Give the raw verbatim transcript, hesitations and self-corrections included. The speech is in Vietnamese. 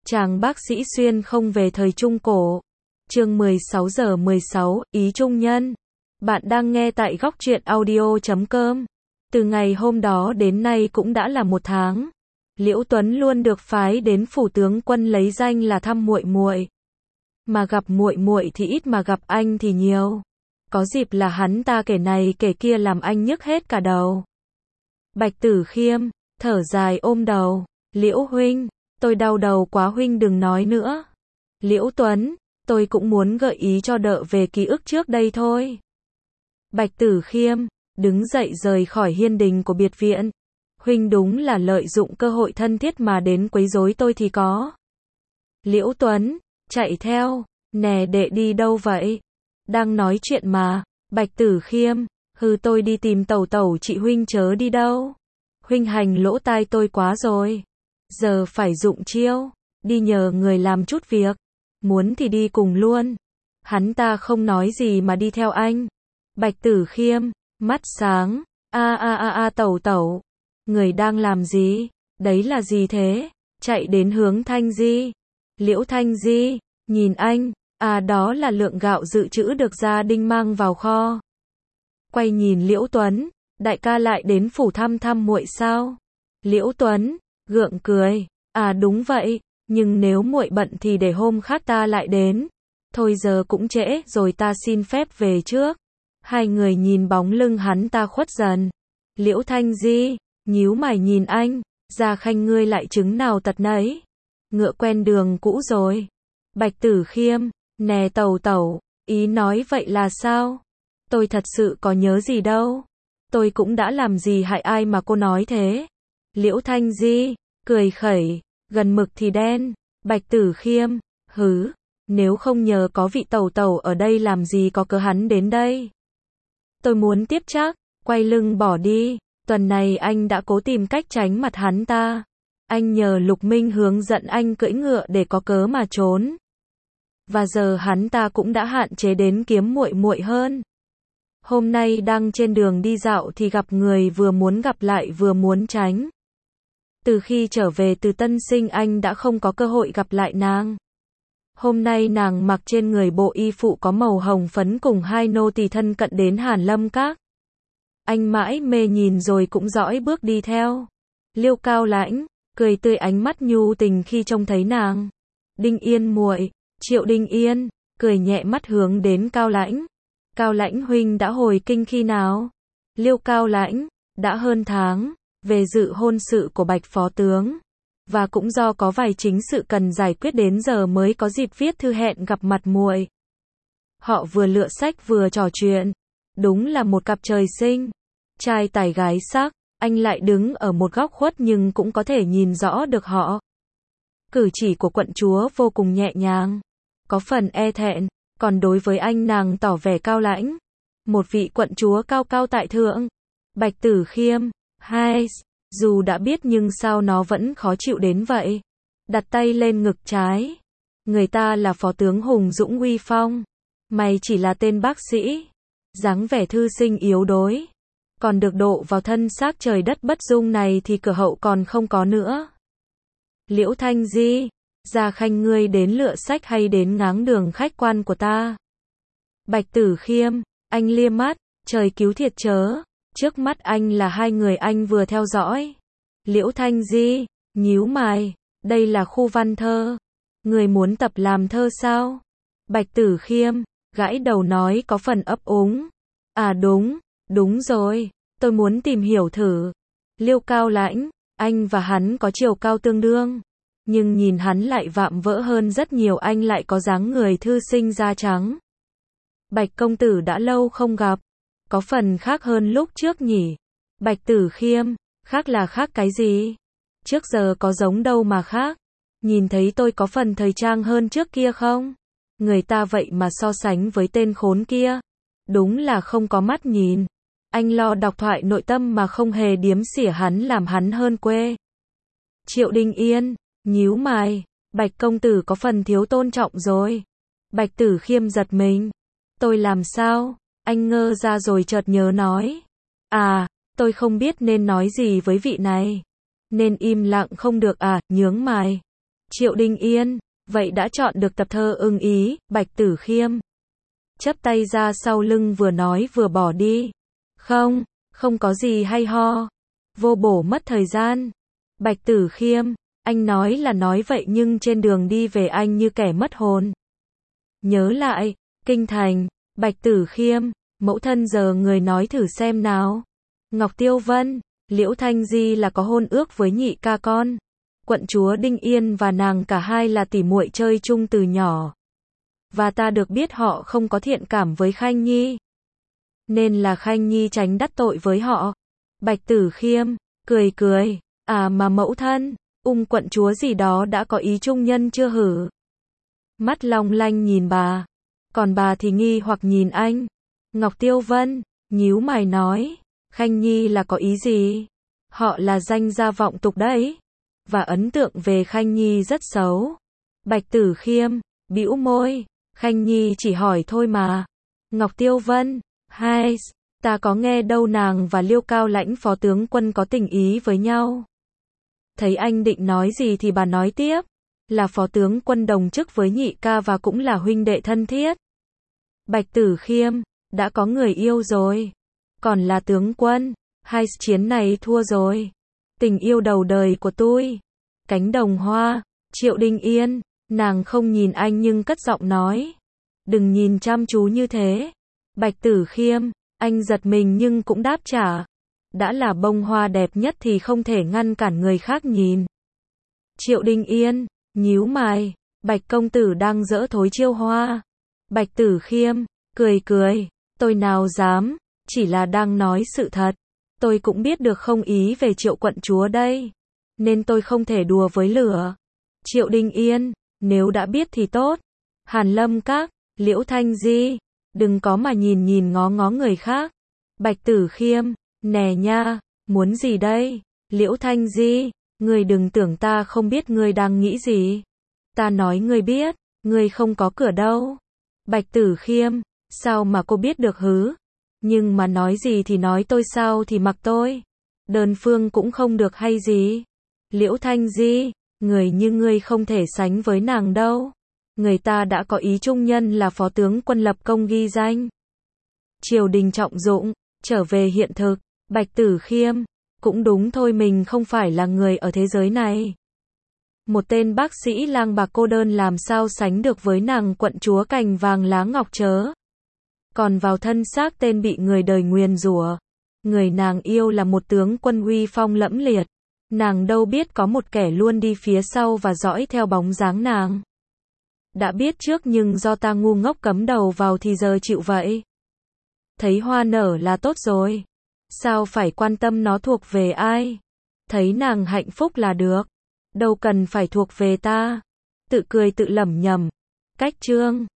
Chàng bác sĩ xuyên không về thời Trung Cổ. Chương mười sáu giờ mười sáu, ý trung nhân. Bạn đang nghe tại góc truyện audio chấm com. Từ ngày hôm đó đến nay cũng đã là một tháng. Liễu Tuấn luôn được phái đến phủ tướng quân lấy danh là thăm muội muội. Mà gặp muội muội thì ít mà gặp anh thì nhiều. Có dịp là hắn ta kể này kể kia làm anh nhức hết cả đầu. Bạch Tử Khiêm thở dài ôm đầu. Liễu huynh, tôi đau đầu quá huynh đừng nói nữa. Liễu Tuấn, tôi cũng muốn gợi ý cho đỡ về ký ức trước đây thôi. Bạch Tử Khiêm đứng dậy rời khỏi hiên đình của biệt viện. Huynh đúng là lợi dụng cơ hội thân thiết mà đến quấy rối tôi thì có. Liễu Tuấn chạy theo, nè đệ đi đâu vậy? Đang nói chuyện mà. Bạch Tử Khiêm, hừ tôi đi tìm tẩu tẩu chị huynh chớ đi đâu. Huynh hành lỗ tai tôi quá rồi. Giờ phải dụng chiêu, đi nhờ người làm chút việc. Muốn thì đi cùng luôn. Hắn ta không nói gì mà đi theo anh. Bạch Tử Khiêm, mắt sáng, a a a a tẩu tẩu. Người đang làm gì? Đấy là gì thế? Chạy đến hướng Thanh Di. Liễu Thanh Di, nhìn anh, à đó là lượng gạo dự trữ được gia đình mang vào kho. Quay nhìn Liễu Tuấn, đại ca lại đến phủ thăm thăm muội sao? Liễu Tuấn gượng cười, à đúng vậy, nhưng nếu muội bận thì để hôm khác ta lại đến. Thôi giờ cũng trễ rồi ta xin phép về trước. Hai người nhìn bóng lưng hắn ta khuất dần. Liễu Thanh Di nhíu mày nhìn anh, Gia Khanh ngươi lại chứng nào tật nấy. Ngựa quen đường cũ rồi. Bạch Tử Khiêm, nè tẩu tẩu, ý nói vậy là sao? Tôi thật sự có nhớ gì đâu. Tôi cũng đã làm gì hại ai mà cô nói thế? Liễu Thanh Di cười khẩy, gần mực thì đen. Bạch Tử Khiêm, hứ, nếu không nhờ có vị tẩu tẩu ở đây làm gì có cớ hắn đến đây. Tôi muốn tiếp chắc, quay lưng bỏ đi. Tuần này anh đã cố tìm cách tránh mặt hắn ta. Anh nhờ Lục Minh hướng dẫn anh cưỡi ngựa để có cớ mà trốn. Và giờ hắn ta cũng đã hạn chế đến kiếm muội muội hơn. Hôm nay đang trên đường đi dạo thì gặp người vừa muốn gặp lại vừa muốn tránh. Từ khi trở về từ Tân Sinh anh đã không có cơ hội gặp lại nàng. Hôm nay nàng mặc trên người bộ y phụ có màu hồng phấn cùng hai nô tỳ thân cận đến Hàn Lâm Các. Anh mãi mê nhìn rồi cũng dõi bước đi theo. Liêu Cao Lãnh cười tươi ánh mắt nhu tình khi trông thấy nàng. Đinh Yên muội, Triệu Đinh Yên cười nhẹ mắt hướng đến Cao Lãnh. Cao Lãnh huynh đã hồi kinh khi nào? Liêu Cao Lãnh, đã hơn tháng, về dự hôn sự của Bạch phó tướng. Và cũng do có vài chính sự cần giải quyết đến giờ mới có dịp viết thư hẹn gặp mặt muội. Họ vừa lựa sách vừa trò chuyện. Đúng là một cặp trời sinh. Trai tài gái sắc, anh lại đứng ở một góc khuất nhưng cũng có thể nhìn rõ được họ. Cử chỉ của quận chúa vô cùng nhẹ nhàng, có phần e thẹn, còn đối với anh nàng tỏ vẻ cao lãnh. Một vị quận chúa cao cao tại thượng. Bạch Tử Khiêm, hai, dù đã biết nhưng sao nó vẫn khó chịu đến vậy. Đặt tay lên ngực trái. Người ta là phó tướng hùng dũng uy phong. Mày chỉ là tên bác sĩ. Dáng vẻ thư sinh yếu đuối. Còn được độ vào thân xác trời đất bất dung này thì cửa hậu còn không có nữa. Liễu Thanh Di, Gia Khanh ngươi đến lựa sách hay đến ngáng đường khách quan của ta? Bạch Tử Khiêm, anh liếc mắt, trời cứu thiệt chớ. Trước mắt anh là hai người anh vừa theo dõi. Liễu Thanh Di nhíu mày, đây là khu văn thơ. Người muốn tập làm thơ sao? Bạch Tử Khiêm gãi đầu nói có phần ấp úng. À đúng, đúng rồi, tôi muốn tìm hiểu thử. Liêu Cao Lãnh, anh và hắn có chiều cao tương đương. Nhưng nhìn hắn lại vạm vỡ hơn rất nhiều, anh lại có dáng người thư sinh da trắng. Bạch công tử đã lâu không gặp. Có phần khác hơn lúc trước nhỉ? Bạch Tử Khiêm, khác là khác cái gì? Trước giờ có giống đâu mà khác. Nhìn thấy tôi có phần thời trang hơn trước kia không? Người ta vậy mà so sánh với tên khốn kia. Đúng là không có mắt nhìn. Anh lo đọc thoại nội tâm mà không hề điếm xỉa hắn làm hắn hơn quê. Triệu Đinh Yên nhíu mày, Bạch công tử có phần thiếu tôn trọng rồi. Bạch Tử Khiêm giật mình. Tôi làm sao? Anh ngơ ra rồi chợt nhớ nói. À, tôi không biết nên nói gì với vị này. Nên im lặng không được à, nhướng mày. Triệu Đinh Yên, vậy đã chọn được tập thơ ưng ý, Bạch Tử Khiêm. Chắp tay ra sau lưng vừa nói vừa bỏ đi. Không, không có gì hay ho. Vô bổ mất thời gian. Bạch Tử Khiêm, anh nói là nói vậy nhưng trên đường đi về anh như kẻ mất hồn. Nhớ lại, kinh thành, Bạch Tử Khiêm, mẫu thân giờ người nói thử xem nào. Ngọc Tiêu Vân, Liễu Thanh Di là có hôn ước với nhị ca con. Quận chúa Đinh Yên và nàng cả hai là tỉ muội chơi chung từ nhỏ. Và ta được biết họ không có thiện cảm với Khanh Nhi. Nên là Khanh Nhi tránh đắc tội với họ. Bạch Tử Khiêm, cười cười, à mà mẫu thân, ung quận chúa gì đó đã có ý trung nhân chưa hử? Mắt long lanh nhìn bà, còn bà thì nghi hoặc nhìn anh. Ngọc Tiêu Vân, nhíu mày nói, Khanh Nhi là có ý gì? Họ là danh gia vọng tục đấy. Và ấn tượng về Khanh Nhi rất xấu. Bạch Tử Khiêm, bĩu môi, Khanh Nhi chỉ hỏi thôi mà. Ngọc Tiêu Vân, hai, ta có nghe đâu nàng và Liêu Cao Lãnh phó tướng quân có tình ý với nhau. Thấy anh định nói gì thì bà nói tiếp, là phó tướng quân đồng chức với nhị ca và cũng là huynh đệ thân thiết. Bạch Tử Khiêm, đã có người yêu rồi, còn là tướng quân, hai chiến này thua rồi. Tình yêu đầu đời của tôi. Cánh đồng hoa, Triệu Đinh Yên, nàng không nhìn anh nhưng cất giọng nói. Đừng nhìn chăm chú như thế. Bạch Tử Khiêm, anh giật mình nhưng cũng đáp trả. Đã là bông hoa đẹp nhất thì không thể ngăn cản người khác nhìn. Triệu Đinh Yên, nhíu mày, Bạch công tử đang dỡ thối chiêu hoa. Bạch Tử Khiêm, cười cười, tôi nào dám, chỉ là đang nói sự thật. Tôi cũng biết được không ý về Triệu quận chúa đây, nên tôi không thể đùa với lửa. Triệu Đinh Yên, nếu đã biết thì tốt. Hàn Lâm Các, Liễu Thanh Di, đừng có mà nhìn nhìn ngó ngó người khác. Bạch Tử Khiêm, nè nha, muốn gì đây? Liễu Thanh Di, ngươi đừng tưởng ta không biết ngươi đang nghĩ gì. Ta nói ngươi biết, ngươi không có cửa đâu. Bạch Tử Khiêm, sao mà cô biết được hứ? Nhưng mà nói gì thì nói tôi sao thì mặc tôi. Đơn phương cũng không được hay gì. Liễu Thanh Di, người như ngươi không thể sánh với nàng đâu. Người ta đã có ý trung nhân là phó tướng quân lập công ghi danh. Triều đình trọng dụng, trở về hiện thực. Bạch Tử Khiêm, cũng đúng thôi, mình không phải là người ở thế giới này. Một tên bác sĩ lang bạc cô đơn làm sao sánh được với nàng quận chúa cành vàng lá ngọc chớ. Còn vào thân xác tên bị người đời nguyền rủa. Người nàng yêu là một tướng quân uy phong lẫm liệt. Nàng đâu biết có một kẻ luôn đi phía sau và dõi theo bóng dáng nàng. Đã biết trước nhưng do ta ngu ngốc cắm đầu vào thì giờ chịu vậy. Thấy hoa nở là tốt rồi. Sao phải quan tâm nó thuộc về ai? Thấy nàng hạnh phúc là được. Đâu cần phải thuộc về ta. Tự cười tự lẩm nhẩm. Cách chương